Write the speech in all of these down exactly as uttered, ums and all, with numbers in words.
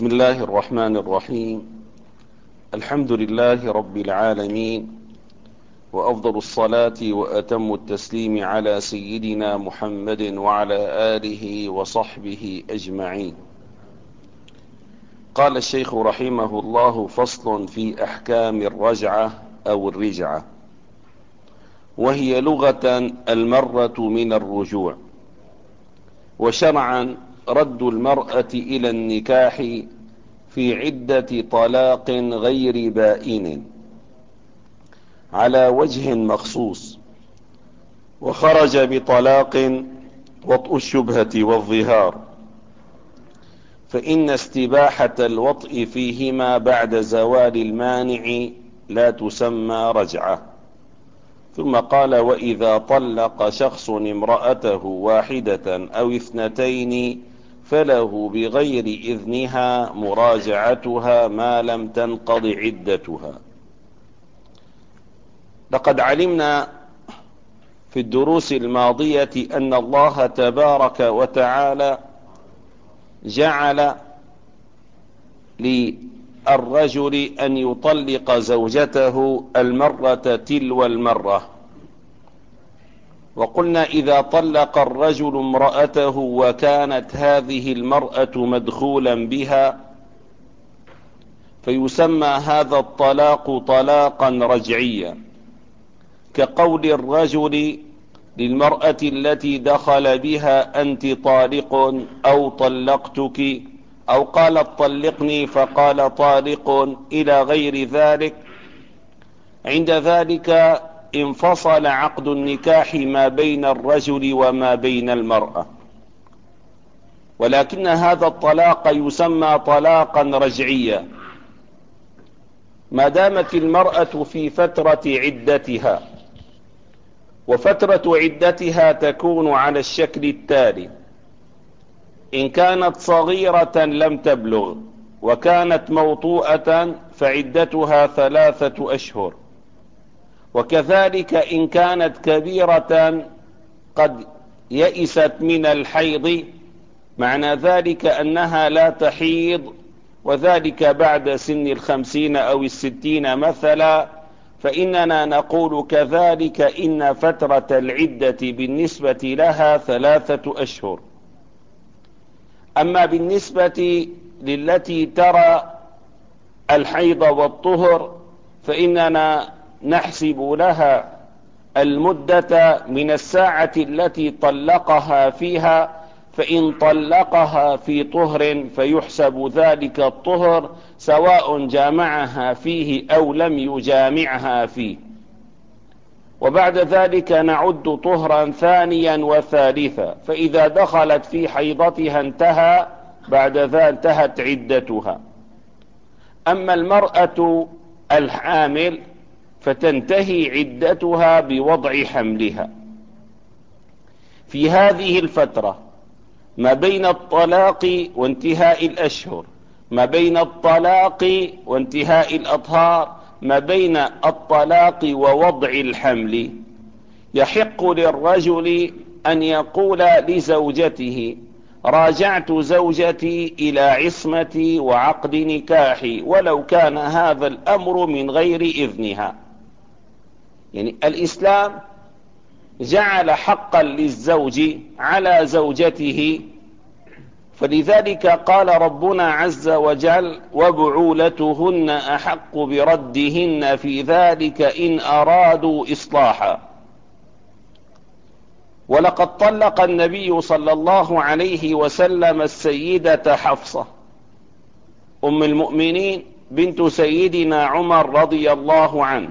بسم الله الرحمن الرحيم. الحمد لله رب العالمين، وأفضل الصلاة وأتم التسليم على سيدنا محمد وعلى آله وصحبه أجمعين. قال الشيخ رحمه الله: فصل في أحكام الرجعة أو الرجعة، وهي لغة المرة من الرجوع، وشرعا رد المرأة إلى النكاح في عدة طلاق غير بائن على وجه مخصوص، وخرج بطلاق وطء الشبهة والظهار، فإن استباحة الوطء فيهما بعد زوال المانع لا تسمى رجعة. ثم قال: وإذا طلق شخص امرأته واحدة أو اثنتين فله بغير إذنها مراجعتها ما لم تنقض عدتها. لقد علمنا في الدروس الماضية أن الله تبارك وتعالى جعل للرجل أن يطلق زوجته المرة تلو المرة، وقلنا إذا طلق الرجل امرأته وكانت هذه المرأة مدخولا بها فيسمى هذا الطلاق طلاقا رجعيا، كقول الرجل للمرأة التي دخل بها: أنت طالق أو طلقتك، أو قالت طلقني فقال طالق، إلى غير ذلك. عند ذلك انفصل عقد النكاح ما بين الرجل وما بين المرأة، ولكن هذا الطلاق يسمى طلاقا رجعيا ما دامت المرأة في فترة عدتها. وفترة عدتها تكون على الشكل التالي: إن كانت صغيرة لم تبلغ وكانت موطوءة فعدتها ثلاثة أشهر، وكذلك إن كانت كبيرة قد يئست من الحيض، معنى ذلك أنها لا تحيض، وذلك بعد سن الخمسين أو الستين مثلا، فإننا نقول كذلك إن فترة العدة بالنسبة لها ثلاثة أشهر. أما بالنسبة للتي ترى الحيض والطهر فإننا نحسب لها المدة من الساعة التي طلقها فيها، فإن طلقها في طهر فيحسب ذلك الطهر سواء جامعها فيه أو لم يجامعها فيه، وبعد ذلك نعد طهرا ثانيا وثالثا، فإذا دخلت في حيضتها انتهى، بعد ذلك انتهت عدتها. أما المرأة الحامل فتنتهي عدتها بوضع حملها. في هذه الفترة ما بين الطلاق وانتهاء الأشهر، ما بين الطلاق وانتهاء الأطهار، ما بين الطلاق ووضع الحمل، يحق للرجل أن يقول لزوجته: راجعت زوجتي إلى عصمتي وعقد نكاحي، ولو كان هذا الأمر من غير إذنها. يعني الإسلام جعل حقا للزوج على زوجته، فلذلك قال ربنا عز وجل: وبعولتهن أحق بردهن في ذلك إن أرادوا إصلاحا. ولقد طلق النبي صلى الله عليه وسلم السيدة حفصة أم المؤمنين بنت سيدنا عمر رضي الله عنه،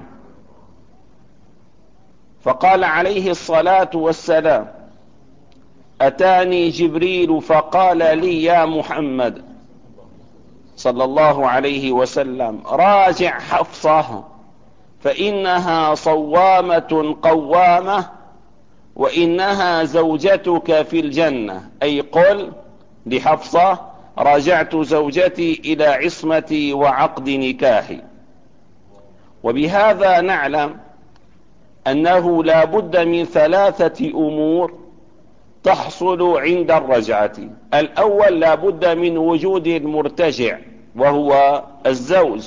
فقال عليه الصلاة والسلام: أتاني جبريل فقال لي يا محمد صلى الله عليه وسلم: راجع حفصة فإنها صوامة قوامة وإنها زوجتك في الجنة. أي قل لحفصة: راجعت زوجتي إلى عصمتي وعقد نكاحي. وبهذا نعلم أنه لا بد من ثلاثة أمور تحصل عند الرجعة. الأول لا بد من وجود المرتجع وهو الزوج،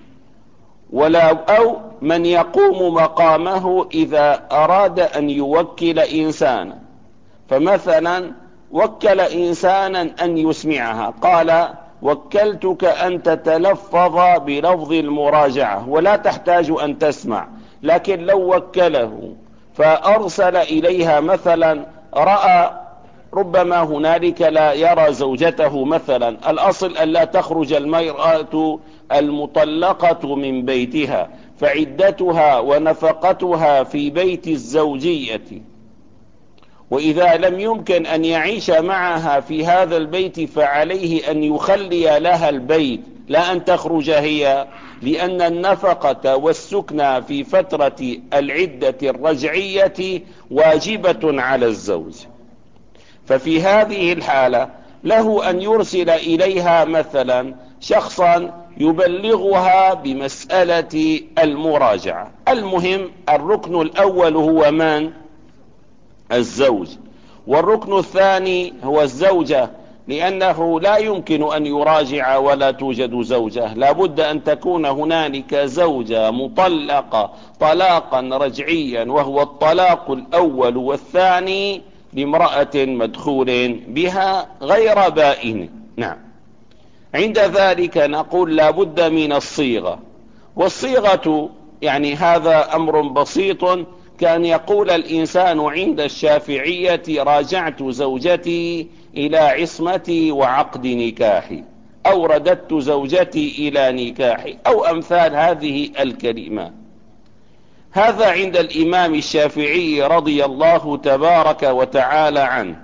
ولا أو من يقوم مقامه إذا أراد أن يوكل إنسانا. فمثلا وكل إنسانا أن يسمعها، قال وكلتك أن تتلفظ بلفظ المراجعة ولا تحتاج أن تسمع. لكن لو وكله فأرسل إليها مثلا، رأى ربما هنالك لا يرى زوجته مثلا، الأصل أن لا تخرج المرأة المطلقة من بيتها، فعدتها ونفقتها في بيت الزوجية، وإذا لم يمكن أن يعيش معها في هذا البيت فعليه أن يخلي لها البيت، لا أن تخرج هي، لأن النفقة والسكنى في فترة العدة الرجعية واجبة على الزوج. ففي هذه الحالة له أن يرسل إليها مثلا شخصا يبلغها بمسألة المراجعة. المهم الركن الأول هو من؟ الزوج. والركن الثاني هو الزوجة، لأنه لا يمكن أن يراجع ولا توجد زوجة، لا بد أن تكون هنالك زوجة مطلقة طلاقا رجعيا، وهو الطلاق الأول والثاني لامرأة مدخول بها غير بائن. نعم. عند ذلك نقول لا بد من الصيغة، والصيغة يعني هذا أمر بسيط، كان يقول الإنسان عند الشافعية راجعت زوجتي إلى عصمتي وعقد نكاحي، أو رددت زوجتي إلى نكاحي، أو أمثال هذه الكلمات. هذا عند الإمام الشافعي رضي الله تبارك وتعالى عنه.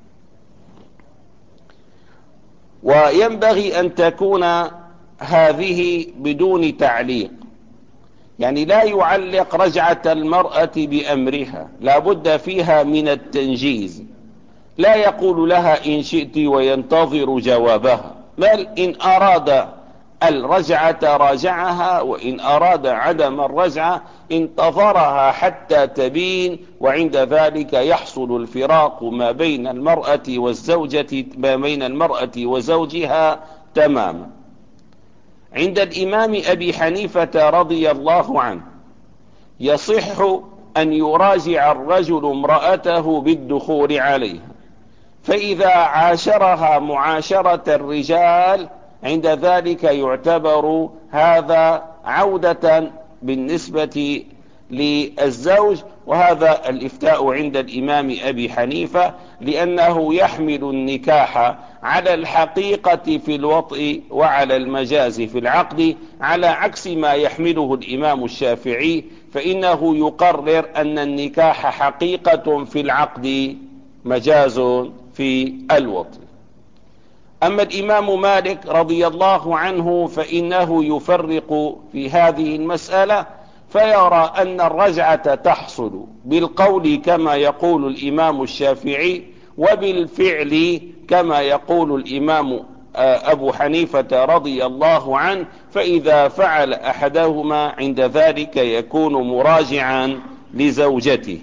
وينبغي أن تكون هذه بدون تعليق، يعني لا يعلق رجعة المرأة بأمرها، لا بد فيها من التنجيز، لا يقول لها إن شئت وينتظر جوابها، بل إن أراد الرجعة راجعها، وإن أراد عدم الرجعة انتظرها حتى تبين، وعند ذلك يحصل الفراق ما بين المرأة والزوجة، ما بين المرأة وزوجها تماما. عند الإمام أبي حنيفة رضي الله عنه يصح أن يراجع الرجل امرأته بالدخول عليها، فإذا عاشرها معاشرة الرجال عند ذلك يعتبر هذا عودة بالنسبة للزوج. وهذا الإفتاء عند الإمام أبي حنيفة، لأنه يحمل النكاح على الحقيقة في الوطء وعلى المجاز في العقد، على عكس ما يحمله الإمام الشافعي، فإنه يقرر أن النكاح حقيقة في العقد مجاز في الوطء. أما الإمام مالك رضي الله عنه فإنه يفرق في هذه المسألة، فيرى أن الرجعة تحصل بالقول كما يقول الإمام الشافعي، وبالفعل كما يقول الإمام أبو حنيفة رضي الله عنه، فإذا فعل أحدهما عند ذلك يكون مراجعا لزوجته.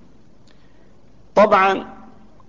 طبعا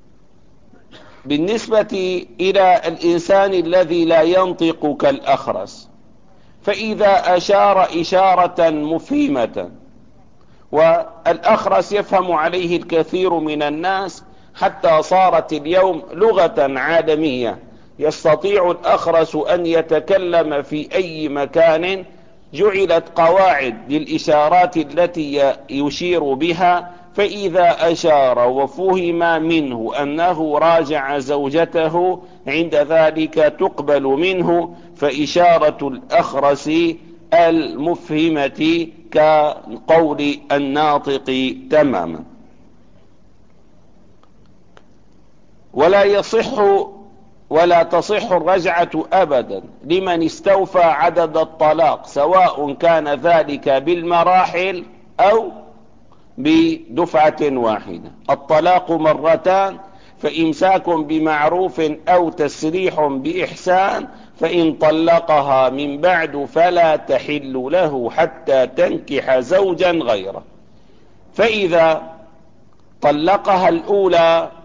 بالنسبة إلى الإنسان الذي لا ينطق كالأخرس، فإذا أشار إشارة مفهمة، والأخرس يفهم عليه الكثير من الناس، حتى صارت اليوم لغة عالمية، يستطيع الأخرس أن يتكلم في أي مكان، جعلت قواعد للإشارات التي يشير بها، فإذا أشار وفهم منه أنه راجع زوجته عند ذلك تقبل منه، فإشارة الأخرس المفهمة كقول الناطق تماما. ولا يصح ولا تصح الرجعة أبدا لمن استوفى عدد الطلاق، سواء كان ذلك بالمراحل أو بدفعة واحدة. الطلاق مرتان، فإمساك بمعروف أو تسريح بإحسان، فإن طلقها من بعد فلا تحل له حتى تنكح زوجا غيره. فإذا طلقها الأولى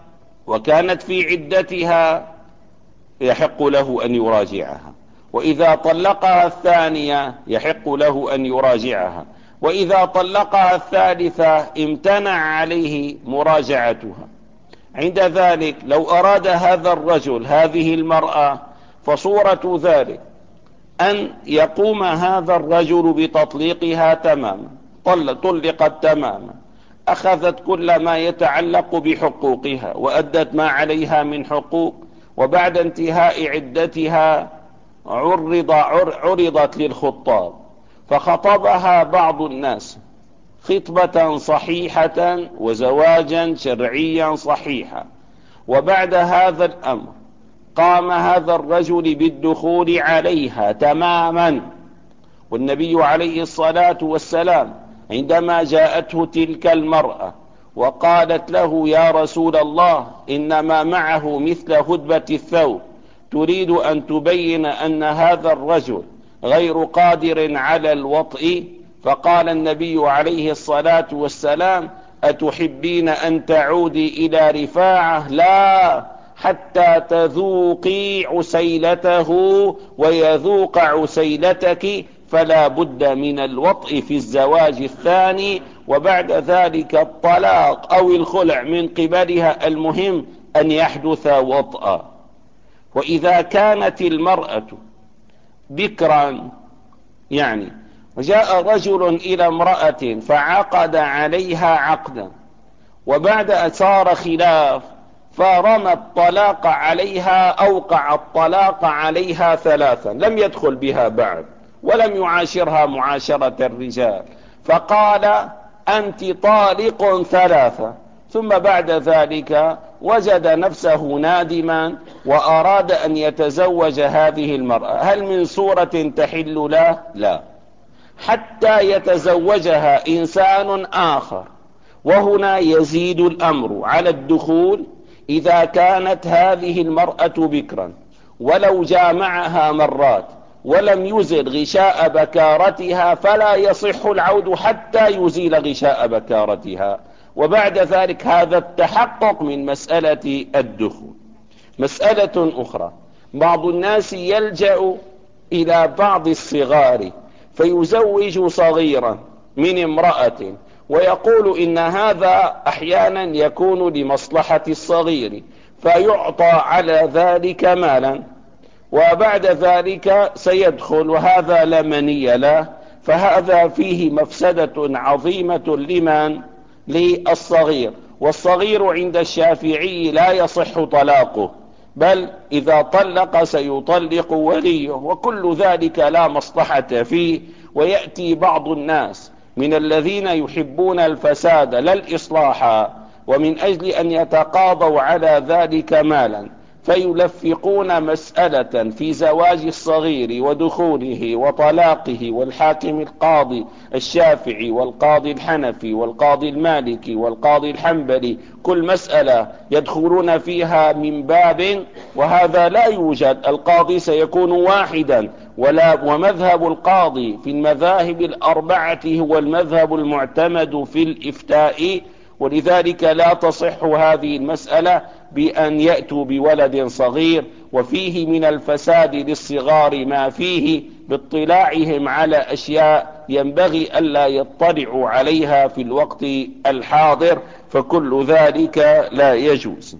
وكانت في عدتها يحق له أن يراجعها، وإذا طلقها الثانية يحق له أن يراجعها، وإذا طلقها الثالثة امتنع عليه مراجعتها. عند ذلك لو أراد هذا الرجل هذه المرأة فصورة ذلك أن يقوم هذا الرجل بتطليقها تماما، طلقت تماما، أخذت كل ما يتعلق بحقوقها وأدت ما عليها من حقوق، وبعد انتهاء عدتها عرض عرضت للخطاب فخطبها بعض الناس خطبة صحيحة وزواجا شرعيا صحيحا، وبعد هذا الأمر قام هذا الرجل بالدخول عليها تماما. والنبي عليه الصلاة والسلام عندما جاءته تلك المرأة وقالت له يا رسول الله إنما معه مثل هدبة الثوب، تريد أن تبين أن هذا الرجل غير قادر على الوطء، فقال النبي عليه الصلاة والسلام أتحبين أن تعودي إلى رفاعة؟ لا، حتى تذوقي عسيلته ويذوق عسيلتك، فلا بد من الوطء في الزواج الثاني، وبعد ذلك الطلاق أو الخلع من قبلها، المهم أن يحدث وطأ. وإذا كانت المرأة بكرا يعني وجاء رجل إلى امرأة فعقد عليها عقدا، وبعد أن صار خلاف فرمى الطلاق عليها، أوقع الطلاق عليها ثلاثا، لم يدخل بها بعد ولم يعاشرها معاشرة الرجال، فقال أنت طالق ثلاثة، ثم بعد ذلك وجد نفسه نادما وأراد أن يتزوج هذه المرأة، هل من صورة تحل له؟ لا، حتى يتزوجها إنسان آخر. وهنا يزيد الأمر على الدخول إذا كانت هذه المرأة بكرا ولو جامعها مرات ولم يزل غشاء بكارتها فلا يصح العود حتى يزيل غشاء بكارتها، وبعد ذلك هذا التحقق من مسألة الدخول. مسألة أخرى، بعض الناس يلجأ إلى بعض الصغار فيزوج صغيرا من امرأة ويقول إن هذا أحيانا يكون لمصلحة الصغير فيعطى على ذلك مالا، وبعد ذلك سيدخل وهذا لا مني له، فهذا فيه مفسدة عظيمة لمن؟ للصغير. والصغير عند الشافعي لا يصح طلاقه، بل إذا طلق سيطلق وليه، وكل ذلك لا مصلحة فيه. ويأتي بعض الناس من الذين يحبون الفساد لا الإصلاح، ومن أجل أن يتقاضوا على ذلك مالا فيلفقون مسألة في زواج الصغير ودخوله وطلاقه، والحاكم القاضي الشافعي والقاضي الحنفي والقاضي المالكي والقاضي الحنبلي كل مسألة يدخلون فيها من باب، وهذا لا يوجد. القاضي سيكون واحدا، ولا ومذهب القاضي في المذاهب الأربعة هو المذهب المعتمد في الإفتاء، ولذلك لا تصح هذه المسألة بأن يأتوا بولد صغير. وفيه من الفساد للصغار ما فيه باطلاعهم على أشياء ينبغي ألا يطلعوا عليها في الوقت الحاضر، فكل ذلك لا يجوز.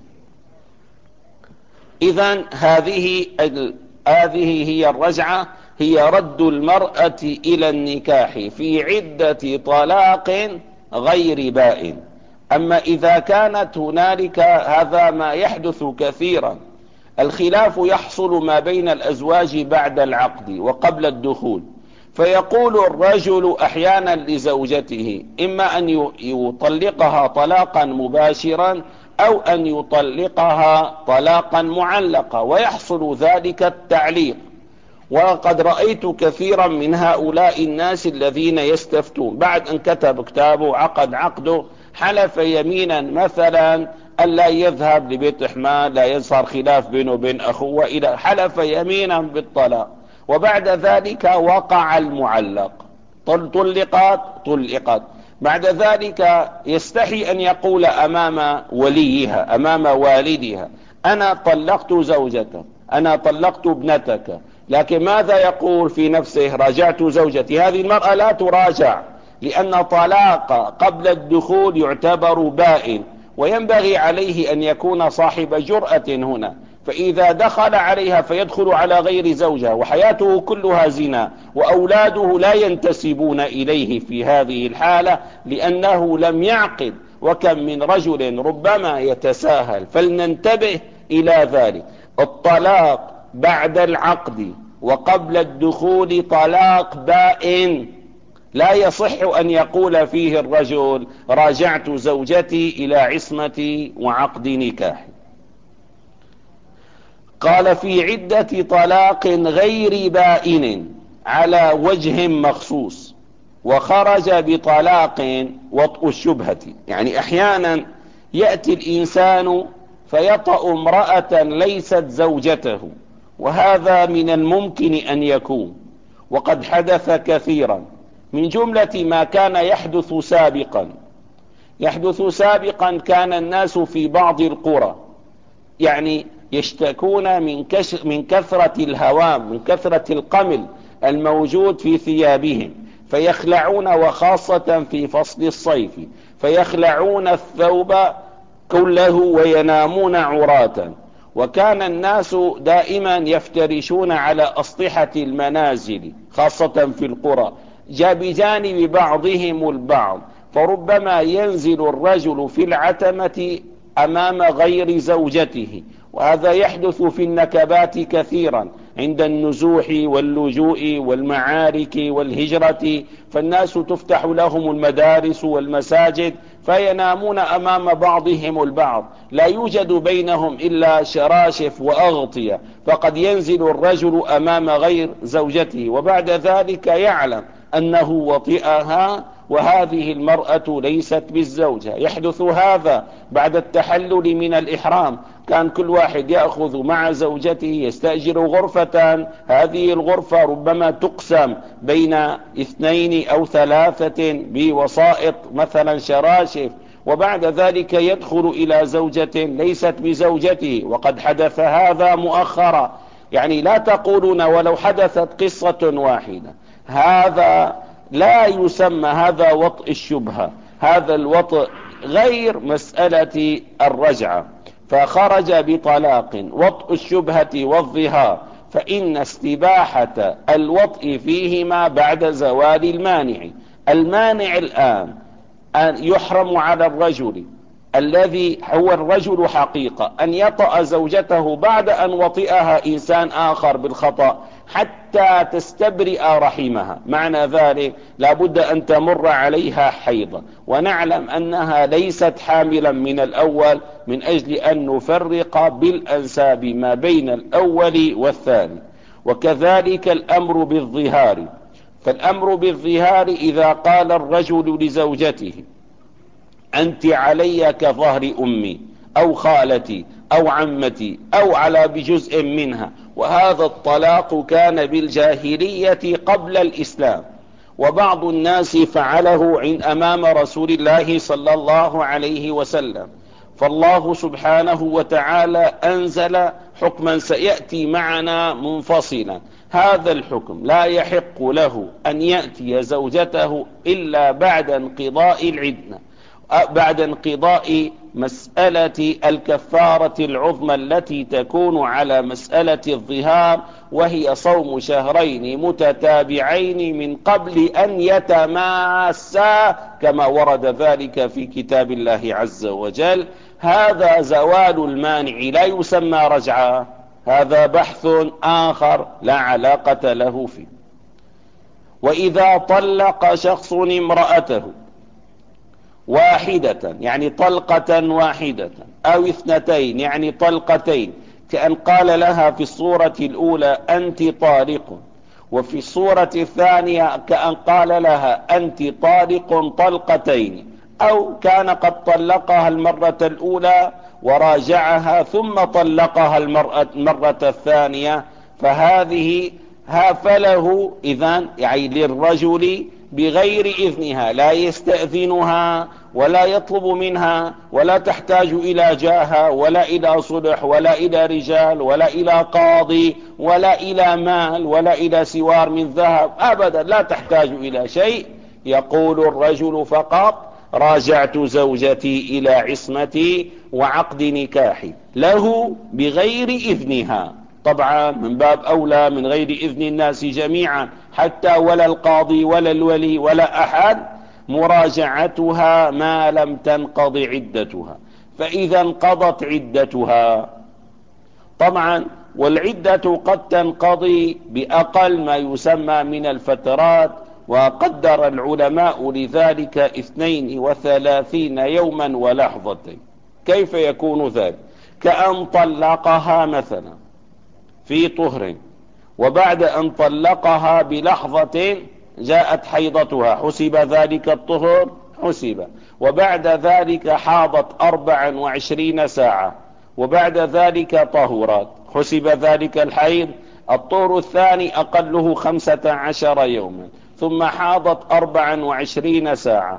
إذن هذه هذه هي الرجعة، هي رد المرأة إلى النكاح في عدة طلاق غير بائن. أما إذا كانت هنالك، هذا ما يحدث كثيرا، الخلاف يحصل ما بين الأزواج بعد العقد وقبل الدخول، فيقول الرجل أحيانا لزوجته إما أن يطلقها طلاقا مباشرا أو أن يطلقها طلاقا معلقا، ويحصل ذلك التعليق. وقد رأيت كثيرا من هؤلاء الناس الذين يستفتون بعد أن كتب كتابه عقد عقده حلف يمينا مثلا ألا يذهب لبيت إحمال، لا يظهر خلاف بينه وبين أخوه، إلى حلف يمينا بالطلاق، وبعد ذلك وقع المعلق، طلقت طلقت بعد ذلك يستحي أن يقول أمام وليها أمام والدها أنا طلقت زوجتك، أنا طلقت ابنتك، لكن ماذا يقول في نفسه؟ راجعت زوجتي. هذه المرأة لا تراجع، لأن طلاق قبل الدخول يعتبر بائن، وينبغي عليه أن يكون صاحب جرأة هنا. فإذا دخل عليها فيدخل على غير زوجها وحياته كلها زنا، وأولاده لا ينتسبون إليه في هذه الحالة لأنه لم يعقد. وكم من رجل ربما يتساهل، فلننتبه إلى ذلك. الطلاق بعد العقد وقبل الدخول طلاق بائن، لا يصح أن يقول فيه الرجل راجعت زوجتي إلى عصمتي وعقد نكاح. قال في عدة طلاق غير بائن على وجه مخصوص، وخرج بطلاق وطء الشبهة. يعني أحيانا يأتي الإنسان فيطأ امرأة ليست زوجته، وهذا من الممكن أن يكون، وقد حدث كثيرا. من جملة ما كان يحدث سابقا يحدث سابقا كان الناس في بعض القرى يعني يشتكون من, من كثرة الهوام، من كثرة القمل الموجود في ثيابهم، فيخلعون، وخاصة في فصل الصيف، فيخلعون الثوب كله وينامون عراة. وكان الناس دائما يفترشون على أسطحة المنازل خاصة في القرى بجانب بعضهم البعض، فربما ينزل الرجل في العتمة أمام غير زوجته، وهذا يحدث في النكبات كثيرا عند النزوح واللجوء والمعارك والهجرة، فالناس تفتح لهم المدارس والمساجد فينامون أمام بعضهم البعض، لا يوجد بينهم إلا شراشف وأغطية، فقد ينزل الرجل أمام غير زوجته وبعد ذلك يعلم أنه وطئها وهذه المرأة ليست بالزوجة. يحدث هذا بعد التحلل من الإحرام، كان كل واحد يأخذ مع زوجته يستأجر غرفة، هذه الغرفة ربما تقسم بين اثنين أو ثلاثة بوسائط مثلا شراشف، وبعد ذلك يدخل إلى زوجة ليست بزوجته. وقد حدث هذا مؤخرا، يعني لا تقولون ولو حدثت قصة واحدة، هذا لا يسمى، هذا وطء الشبهة، هذا الوطء غير مسألة الرجعة. فخرج بطلاق وطء الشبهة والظهار، فإن استباحة الوطء فيهما بعد زوال المانع. المانع الآن أن يحرم على الرجل الذي هو الرجل حقيقة أن يطأ زوجته بعد أن وطئها إنسان آخر بالخطأ حتى تستبرئ رحمها. معنى ذلك لابد أن تمر عليها حيضة، ونعلم أنها ليست حاملا من الأول، من أجل أن نفرق بالأنساب ما بين الأول والثاني. وكذلك الأمر بالظهار، فالأمر بالظهار إذا قال الرجل لزوجته أنت علي كظهر أمي أو خالتي أو عمتي أو على بجزء منها، وهذا الطلاق كان بالجاهلية قبل الإسلام، وبعض الناس فعله عند أمام رسول الله صلى الله عليه وسلم. فالله سبحانه وتعالى أنزل حكما سيأتي معنا منفصلا، هذا الحكم لا يحق له أن يأتي زوجته إلا بعد انقضاء العدة، بعد انقضاء مسألة الكفارة العظمى التي تكون على مسألة الظهار، وهي صوم شهرين متتابعين من قبل أن يتماسا كما ورد ذلك في كتاب الله عز وجل. هذا زوال المانع لا يسمى رجعة، هذا بحث آخر لا علاقة له فيه. وإذا طلق شخص امرأته واحدة يعني طلقة واحدة أو اثنتين يعني طلقتين، كأن قال لها في الصورة الأولى أنت طالق، وفي الصورة الثانية كأن قال لها أنت طالق طلقتين، أو كان قد طلقها المرة الأولى وراجعها ثم طلقها المرة, المرة الثانية، فهذه فله إذن يعني للرجل بغير إذنها، لا يستأذنها ولا يطلب منها، ولا تحتاج إلى جاهة ولا إلى صلح ولا إلى رجال ولا إلى قاضي ولا إلى مال ولا إلى سوار من ذهب، أبدا لا تحتاج إلى شيء. يقول الرجل فقط: راجعت زوجتي إلى عصمتي وعقد نكاحي، له بغير إذنها. طبعا من باب أولى من غير إذن الناس جميعا، حتى ولا القاضي ولا الولي ولا أحد، مراجعتها ما لم تنقض عدتها. فإذا انقضت عدتها، طبعا والعدة قد تنقضي بأقل ما يسمى من الفترات، وقدر العلماء لذلك اثنين وثلاثين يوما ولحظتين. كيف يكون ذلك؟ كأن طلقها مثلا في طهر، وبعد أن طلقها بلحظة جاءت حيضتها، حسب ذلك الطهر؟ حسب. وبعد ذلك حاضت أربعا وعشرين ساعة، وبعد ذلك طهرت، حسب ذلك الحيض. الطهر الثاني أقله خمسة عشر يوما، ثم حاضت أربعا وعشرين ساعة،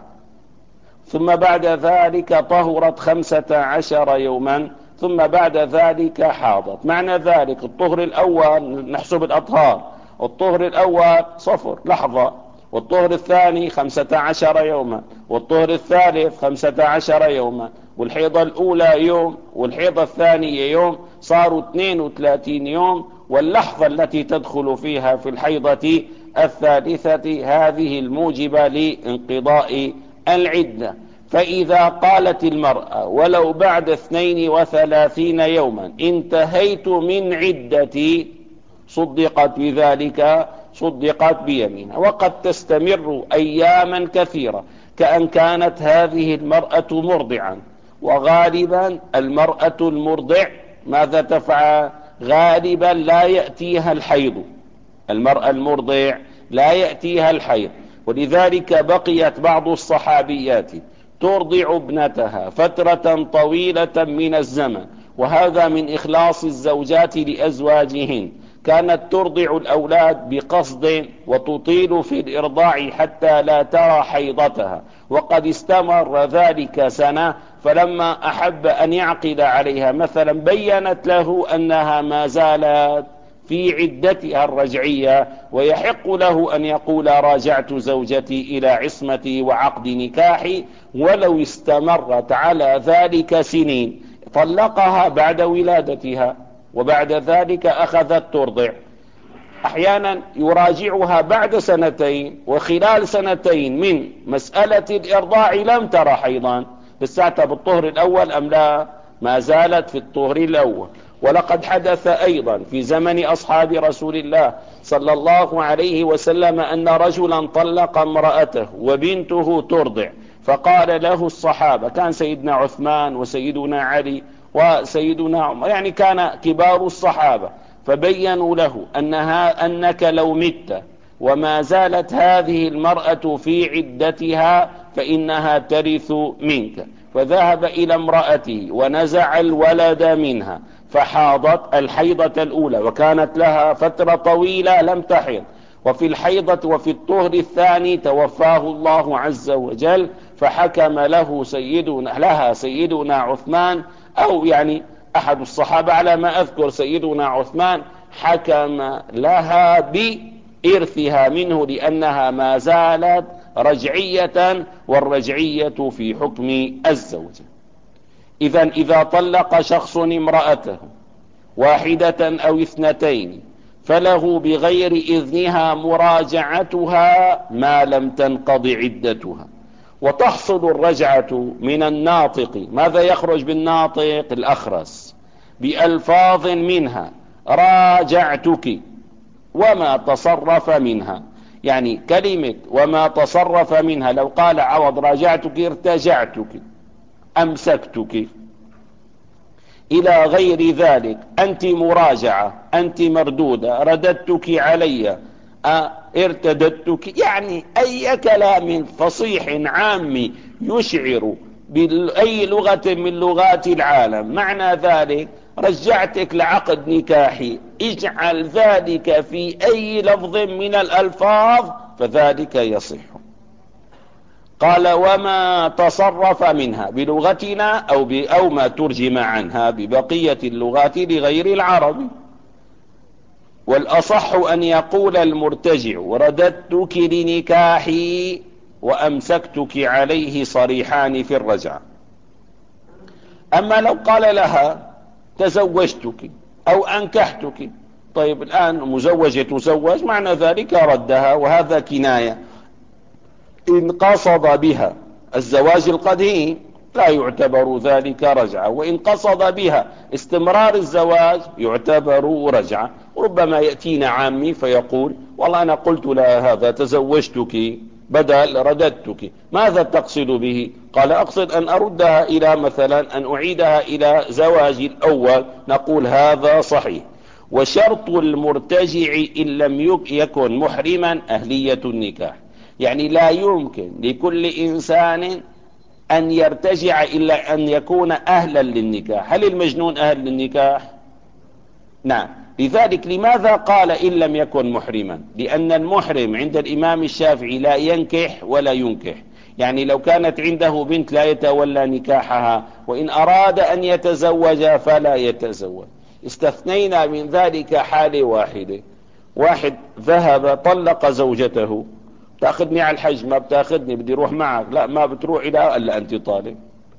ثم بعد ذلك طهرت خمسة عشر يوما، ثم بعد ذلك حاضت. معنى ذلك الطهر الأول نحسب الأطهار، الطهر الأول صفر لحظة، والطهر الثاني خمسة عشر يوما، والطهر الثالث خمسة عشر يوما، والحيضة الأولى يوم والحيضة الثانية يوم، صاروا اثنين وثلاثين يوم. واللحظة التي تدخل فيها في الحيضة الثالثة هذه الموجبة لانقضاء العدة. فإذا قالت المرأة ولو بعد اثنين وثلاثين يوما انتهيت من عدتي، صدقت بذلك، صدقت بيمينها. وقد تستمر أياما كثيرة، كأن كانت هذه المرأة مرضعا. وغالبا المرأة المرضع ماذا تفعل؟ غالبا لا يأتيها الحيض، المرأة المرضع لا يأتيها الحيض. ولذلك بقيت بعض الصحابيات ترضع ابنتها فترة طويلة من الزمن، وهذا من إخلاص الزوجات لأزواجهن. كانت ترضع الأولاد بقصد وتطيل في الإرضاع حتى لا ترى حيضتها، وقد استمر ذلك سنة. فلما أحب أن يعقد عليها مثلا بيّنت له أنها ما زالت في عدتها الرجعية، ويحق له أن يقول راجعت زوجتي إلى عصمتي وعقد نكاحي، ولو استمرت على ذلك سنين. طلقها بعد ولادتها، وبعد ذلك أخذت ترضع. أحيانا يراجعها بعد سنتين، وخلال سنتين من مسألة الإرضاع لم ترى حيضا، لساتها بالطهر الأول أم لا؟ ما زالت في الطهر الأول. ولقد حدث أيضا في زمن أصحاب رسول الله صلى الله عليه وسلم أن رجلا طلق امرأته وبنته ترضع، فقال له الصحابة، كان سيدنا عثمان وسيدنا علي وسيدنا عمر، يعني كان كبار الصحابة، فبينوا له أنها أنك لو مت وما زالت هذه المرأة في عدتها فإنها ترث منك. فذهب إلى امرأته ونزع الولد منها، فحاضت الحيضة الأولى، وكانت لها فترة طويلة لم تحض. وفي الحيضة وفي الطهر الثاني توفاه الله عز وجل، فحكم له سيدنا لها سيدنا عثمان، أو يعني أحد الصحابة على ما أذكر سيدنا عثمان، حكم لها بإرثها منه لأنها ما زالت رجعية، والرجعية في حكم الزوجة. إذا إذا طلق شخص امرأته واحدة أو اثنتين فله بغير إذنها مراجعتها ما لم تنقض عدتها. وتحصل الرجعة من الناطق. ماذا يخرج بالناطق؟ الأخرس، بألفاظ منها راجعتك وما تصرف منها. يعني كلمة وما تصرف منها، لو قال عوض راجعتك ارتجعتك، أمسكتك، إلى غير ذلك، أنت مراجعة، أنت مردودة، رددتك علي، ارتددتك، يعني أي كلام فصيح عامي يشعر بأي لغة من لغات العالم. معنى ذلك رجعتك لعقد نكاحي، اجعل ذلك في أي لفظ من الألفاظ فذلك يصح. قال وما تصرف منها بلغتنا أو, أو ما ترجم عنها ببقية اللغات لغير العرب. والأصح أن يقول المرتجع رددتك لنكاحي وأمسكتك عليه صريحان في الرجعة. أما لو قال لها تزوجتك أو أنكحتك، طيب الآن مزوجة تزوج، معنى ذلك ردها، وهذا كناية. إن قصد بها الزواج القديم لا يعتبر ذلك رجعة، وإن قصد بها استمرار الزواج يعتبر رجعة. ربما يأتينا عامي فيقول والله أنا قلت لها هذا تزوجتك بدل رددتك، ماذا تقصد به؟ قال أقصد أن أردها إلى مثلا أن أعيدها إلى زواج الأول، نقول هذا صحيح. وشرط المرتجع إن لم يكن محرما أهلية النكاح، يعني لا يمكن لكل إنسان أن يرتجع إلا أن يكون أهلا للنكاح. هل المجنون أهل للنكاح؟ نعم. لذلك لماذا قال إن لم يكن محرما؟ لأن المحرم عند الإمام الشافعي لا ينكح ولا ينكح، يعني لو كانت عنده بنت لا يتولى نكاحها، وإن أراد أن يتزوج فلا يتزوج. استثنينا من ذلك حالة واحدة، واحد ذهب طلق زوجته، تاخذني على الحج؟ ما بتاخذني، بدي اروح معك. لا ما بتروح إلى الا انت طالب.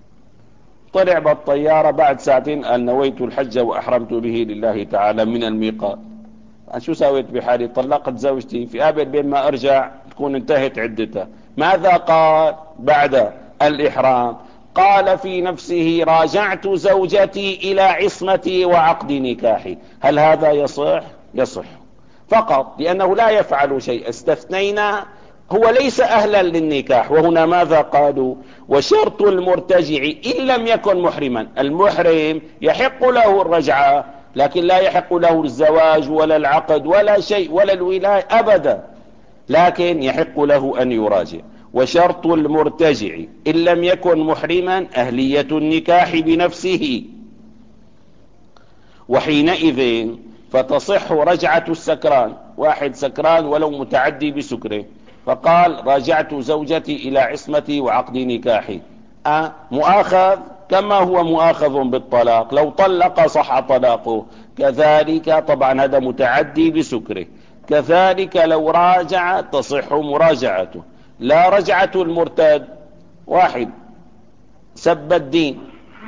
طلع بالطيارة بعد ساعتين قال نويت الحج واحرمت به لله تعالى من الميقات. شو سويت بحالي؟ طلقت زوجتي، في قابل بين ما ارجع تكون انتهت عدتها. ماذا قال بعد الاحرام؟ قال في نفسه راجعت زوجتي الى عصمتي وعقد نكاحي. هل هذا يصح؟ يصح، فقط لانه لا يفعل شيء. استثنينا هو ليس اهلا للنكاح. وهنا ماذا قالوا؟ وشرط المرتجع ان لم يكن محرما. المحرم يحق له الرجعة، لكن لا يحق له الزواج ولا العقد ولا شيء ولا الولاية ابدا، لكن يحق له ان يراجع. وشرط المرتجع ان لم يكن محرما اهلية النكاح بنفسه، وحينئذ فتصح رجعة السكران. واحد سكران ولو متعدي بسكره، فقال راجعت زوجتي الى عصمتي وعقد نكاحي، أه مؤاخذ كما هو مؤاخذ بالطلاق. لو طلق صح طلاقه. كذلك طبعا هذا متعدي بسكره. كذلك لو راجع تصح مراجعته. لا رجعة المرتد، واحد سب الدين،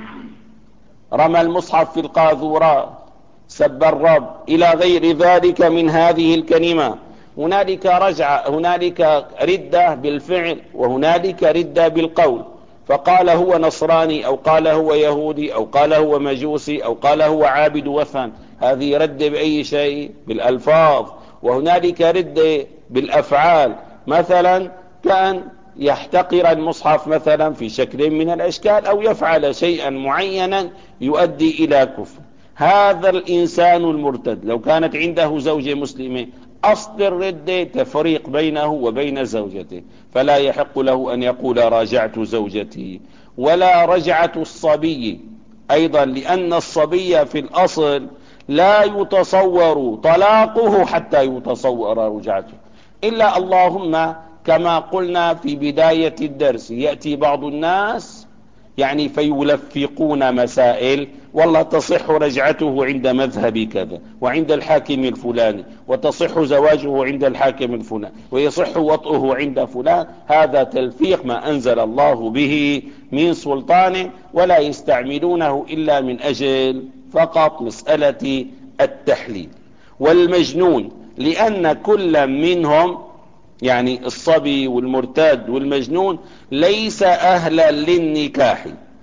رمى المصحف في القاذورات، سب الرب، الى غير ذلك من هذه الكلمة. هنالك رجعة، هنالك ردة بالفعل، وهنالك ردة بالقول. فقال هو نصراني، او قال هو يهودي، او قال هو مجوسي، او قال هو عابد وثن، هذه ردة باي شيء؟ بالالفاظ. وهنالك ردة بالافعال، مثلا كان يحتقر المصحف مثلا في شكل من الاشكال، او يفعل شيئا معينا يؤدي الى كفر. هذا الانسان المرتد لو كانت عنده زوجة مسلمة، اصل الردة تفريق بينه وبين زوجته، فلا يحق له ان يقول راجعت زوجتي. ولا رجعة الصبي ايضا، لان الصبي في الاصل لا يتصور طلاقه حتى يتصور رجعته، الا اللهم كما قلنا في بداية الدرس يأتي بعض الناس يعني فيلفقون مسائل، والله تصح رجعته عند مذهب كذا وعند الحاكم الفلاني، وتصح زواجه عند الحاكم الفلاني، ويصح وطئه عند فلان. هذا تلفيق ما أنزل الله به من سلطان، ولا يستعملونه إلا من أجل فقط مسألة التحليل. والمجنون لأن كل منهم يعني الصبي والمرتد والمجنون ليس أهلا للنكاح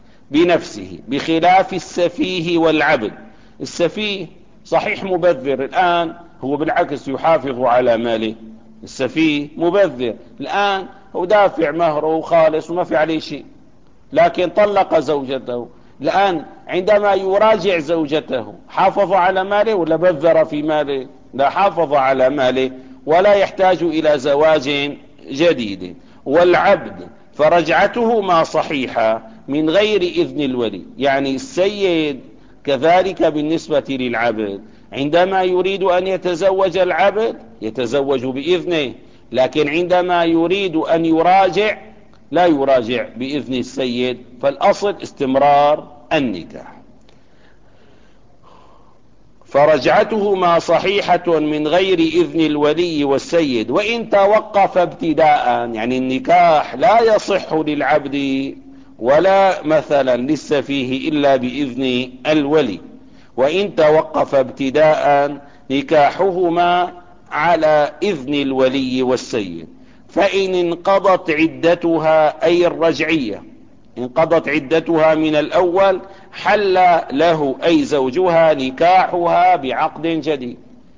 بنفسه، بخلاف السفيه والعبد. السفيه صحيح مبذر، الآن هو بالعكس يحافظ على ماله. السفيه مبذر الآن هو دافع مهره خالص وما في عليه شيء، لكن طلق زوجته. الآن عندما يراجع زوجته حافظ على ماله ولا بذر في ماله؟ لا، حافظ على ماله ولا يحتاج إلى زواج جديد. والعبد فرجعته ما صحيحة من غير إذن الولي، يعني السيد كذلك بالنسبة للعبد عندما يريد أن يتزوج العبد يتزوج بإذنه، لكن عندما يريد أن يراجع لا يراجع بإذن السيد، فالأصل استمرار النكاح. فرجعتهما صحيحة من غير إذن الولي والسيد، وإن توقف ابتداء، يعني النكاح لا يصح للعبد ولا مثلا للسفيه إلا بإذن الولي، وإن توقف ابتداء نكاحهما على إذن الولي والسيد. فإن انقضت عدتها أي الرجعية، انقضت عدتها من الأول، حل له أي زوجها نكاحها بعقد جديد.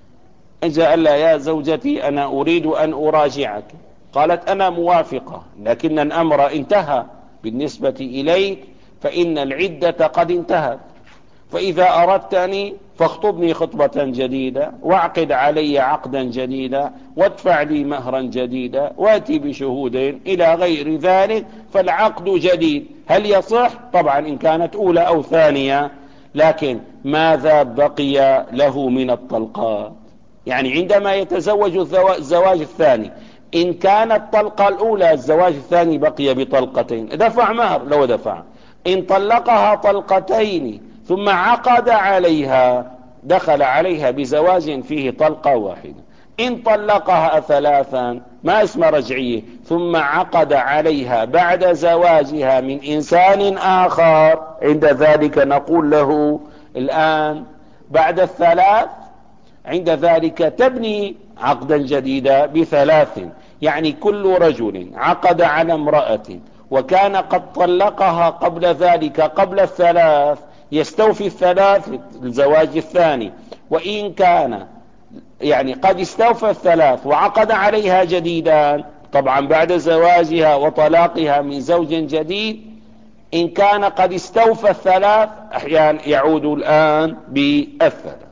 إذا قال لها يا زوجتي أنا أريد أن أراجعك، قالت أنا موافقة، لكن الأمر انتهى بالنسبة إليك، فإن العدة قد انتهت، فإذا أردتني فاخطبني خطبة جديدة، واعقد علي عقدا جديدا، وادفع لي مهرا جديدا، واتي بشهود إلى غير ذلك، فالعقد جديد. هل يصح؟ طبعا إن كانت أولى أو ثانية، لكن ماذا بقي له من الطلقات؟ يعني عندما يتزوج الزواج الثاني، إن كانت الطلقة الأولى الزواج الثاني بقي بطلقتين، دفع مهر لو دفع. إن طلقها طلقتين ثم عقد عليها، دخل عليها بزواج فيه طلقة واحدة. إن طلقها ثلاثا ما اسم رجعيه، ثم عقد عليها بعد زواجها من إنسان آخر، عند ذلك نقول له الآن بعد الثلاث، عند ذلك تبني عقدا جديدا بثلاث. يعني كل رجل عقد على امرأة وكان قد طلقها قبل ذلك قبل الثلاث، يستوفي الثلاث الزواج الثاني. وإن كان يعني قد استوفى الثلاث وعقد عليها جديدا، طبعا بعد زواجها وطلاقها من زوج جديد، إن كان قد استوفى الثلاث أحيانا يعود الآن بالثلاث.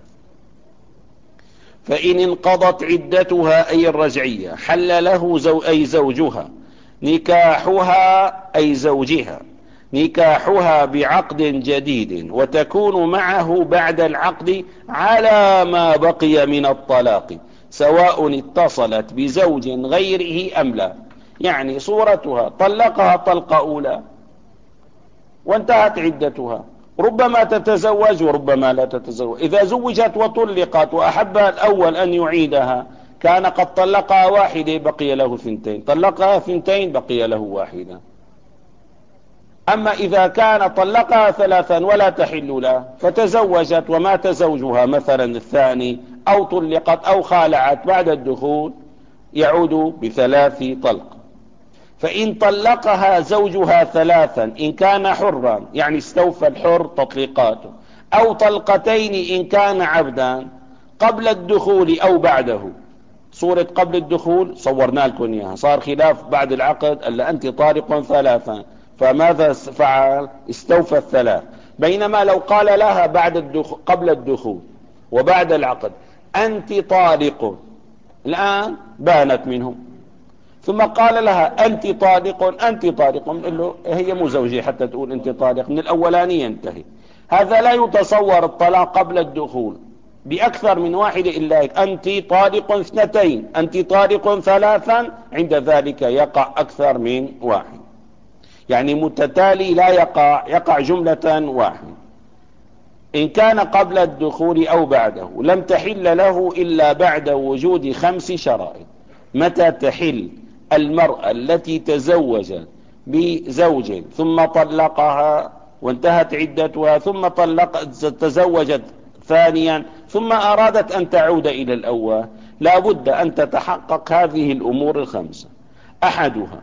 فإن انقضت عدتها أي الرجعية، حل له زو أي زوجها نكاحها أي زوجها نكاحها بعقد جديد، وتكون معه بعد العقد على ما بقي من الطلاق، سواء اتصلت بزوج غيره أم لا. يعني صورتها طلقها طلقة أولى وانتهت عدتها، ربما تتزوج وربما لا تتزوج. إذا زوجت وطلقت وأحب الأول أن يعيدها، كان قد طلقها واحدة بقي له ثنتين، طلقها ثنتين بقي له واحدة. أما إذا كان طلقها ثلاثا ولا تحل له، فتزوجت ومات زوجها مثلا الثاني، أو طلقت أو خالعت بعد الدخول، يعود بثلاث طلق. فإن طلقها زوجها ثلاثا إن كان حرا، يعني استوفى الحر تطليقاته، أو طلقتين إن كان عبدا، قبل الدخول أو بعده. صورة قبل الدخول صورنا لكم إياها، صار خلاف بعد العقد، ألا أنت طالق ثلاثا، فماذا فعل؟ استوفى الثلاث. بينما لو قال لها بعد الدخول قبل الدخول وبعد العقد أنت طالق، الآن بانت منه، ثم قال لها أنت طالق أنت طالق، نقول له هي مو زوجي حتى تقول أنت طالق، من الأولاني ينتهي. هذا لا يتصور الطلاق قبل الدخول بأكثر من واحدة إلا أنت طالق اثنتين أنت طالق ثلاثا، عند ذلك يقع أكثر من واحد، يعني متتالي لا يقع، يقع جملة واحدة. إن كان قبل الدخول أو بعده لم تحل له إلا بعد وجود خمس شرائط. متى تحل المرأة التي تزوجت بزوج ثم طلقها وانتهت عدتها، ثم طلقت تزوجت ثانيا ثم أرادت أن تعود إلى الأول؟ لا بد أن تتحقق هذه الأمور الخمسة. أحدها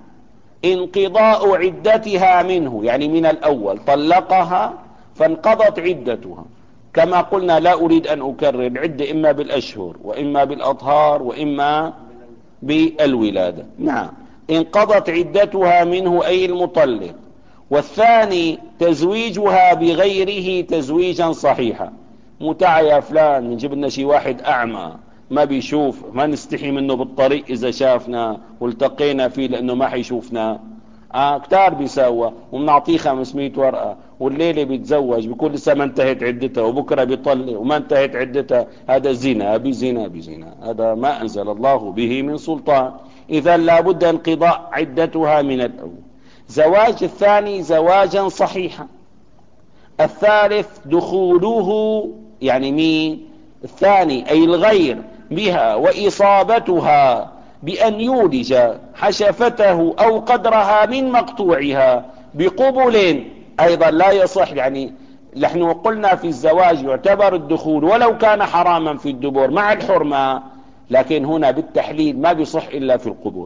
انقضاء عدتها منه، يعني من الأول طلقها فانقضت عدتها، كما قلنا لا أريد أن أكرر، العدة إما بالأشهر وإما بالأطهار وإما بالولادة. نعم، انقضت عدتها منه أي المطلق. والثاني تزويجها بغيره تزويجا صحيحا. متع يا فلان، نجيب لنا شي واحد أعمى ما بيشوف، ما نستحي منه بالطريق إذا شافنا والتقينا فيه لأنه ما حيشوفنا. آه كتار بيساوى، ومنعطيه خمسمائة ورقة، والليلة بيتزوج بيكون لسه ما انتهت عدتها، وبكرة بيطلق وما انتهت عدتها. هذا زنا بزنا بزنا، هذا ما أنزل الله به من سلطان. إذا لابد انقضاء عدتها من الأول. زواج الثاني زواجا صحيحا. الثالث دخوله، يعني مين الثاني أي الغير، بها وإصابتها بأن يولج حشفته أو قدرها من مقطوعها بقبل أيضا لا يصح. يعني نحن قلنا في الزواج يعتبر الدخول ولو كان حراما في الدبر مع الحرمة، لكن هنا بالتحليل ما بيصح إلا في القبول.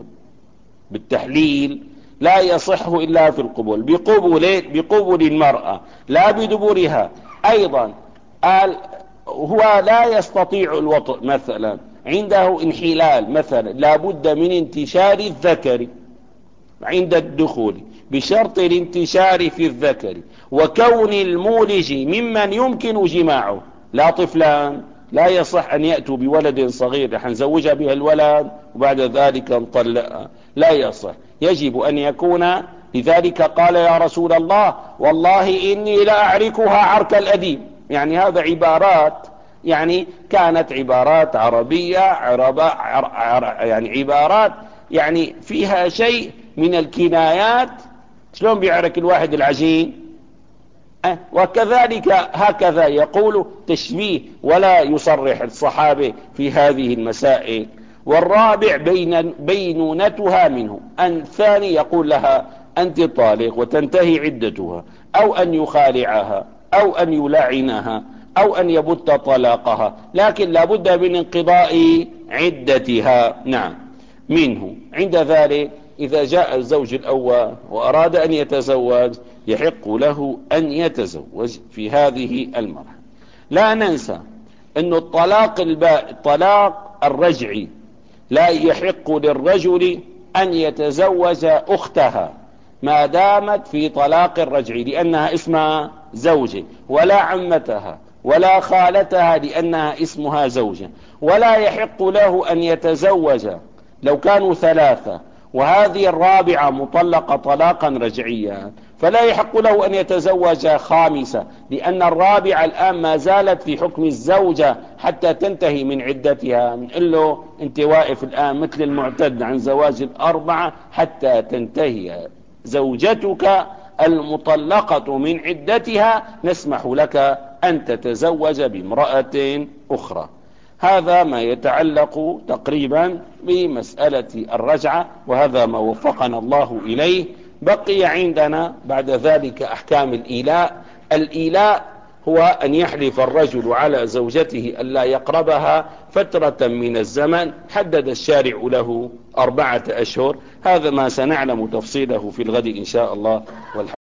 بالتحليل لا يصح إلا في القبول، بقبل بقبل المرأة لا بدبرها. أيضا قال هو لا يستطيع الوطء مثلا، عنده انحلال مثلا، لا بد من انتشار الذكر عند الدخول بشرط الانتشار في الذكر، وكون المولج ممن يمكن جماعه، لا طفلان، لا يصح أن يأتوا بولد صغير رح نزوجها بها الولد وبعد ذلك نطلقها، لا يصح. يجب أن يكون، لذلك قال يا رسول الله والله إني لا أعركها عرك الأديم. يعني هذا عبارات، يعني كانت عبارات عربية عربة عر عر يعني عبارات يعني فيها شيء من الكنايات. شلون بيعرك الواحد العجين؟ أه وكذلك هكذا يقول تشبيه ولا يصرح الصحابة في هذه المسائل. والرابع بين بينونتها منه، أن الثاني يقول لها أنت طالق وتنتهي عدتها، أو أن يخالعها أو أن يلعنها أو أن يبت طلاقها، لكن لابد من انقضاء عدتها. نعم منه. عند ذلك إذا جاء الزوج الأول وأراد أن يتزوج يحق له أن يتزوج في هذه المرحلة. لا ننسى أن الطلاق الباء الطلاق الرجعي لا يحق للرجل أن يتزوج أختها ما دامت في طلاق الرجعي لأنها اسمها زوجة، ولا عمتها ولا خالتها لأنها اسمها زوجة. ولا يحق له أن يتزوج لو كانوا ثلاثة وهذه الرابعة مطلقة طلاقا رجعيا، فلا يحق له أن يتزوج خامسة، لأن الرابعة الآن ما زالت في حكم الزوجة حتى تنتهي من عدتها. نقول له أنت واقف الآن مثل المعتد عن زواج الأربعة حتى تنتهي زوجتك المطلقة من عدتها، نسمح لك أن تتزوج بامرأة أخرى. هذا ما يتعلق تقريبا بمسألة الرجعة، وهذا ما وفقنا الله إليه. بقي عندنا بعد ذلك أحكام الإيلاء. الإيلاء هو أن يحلف الرجل على زوجته ألا يقربها فترة من الزمن، حدد الشارع له أربعة أشهر. هذا ما سنعلم تفصيله في الغد إن شاء الله. والحمد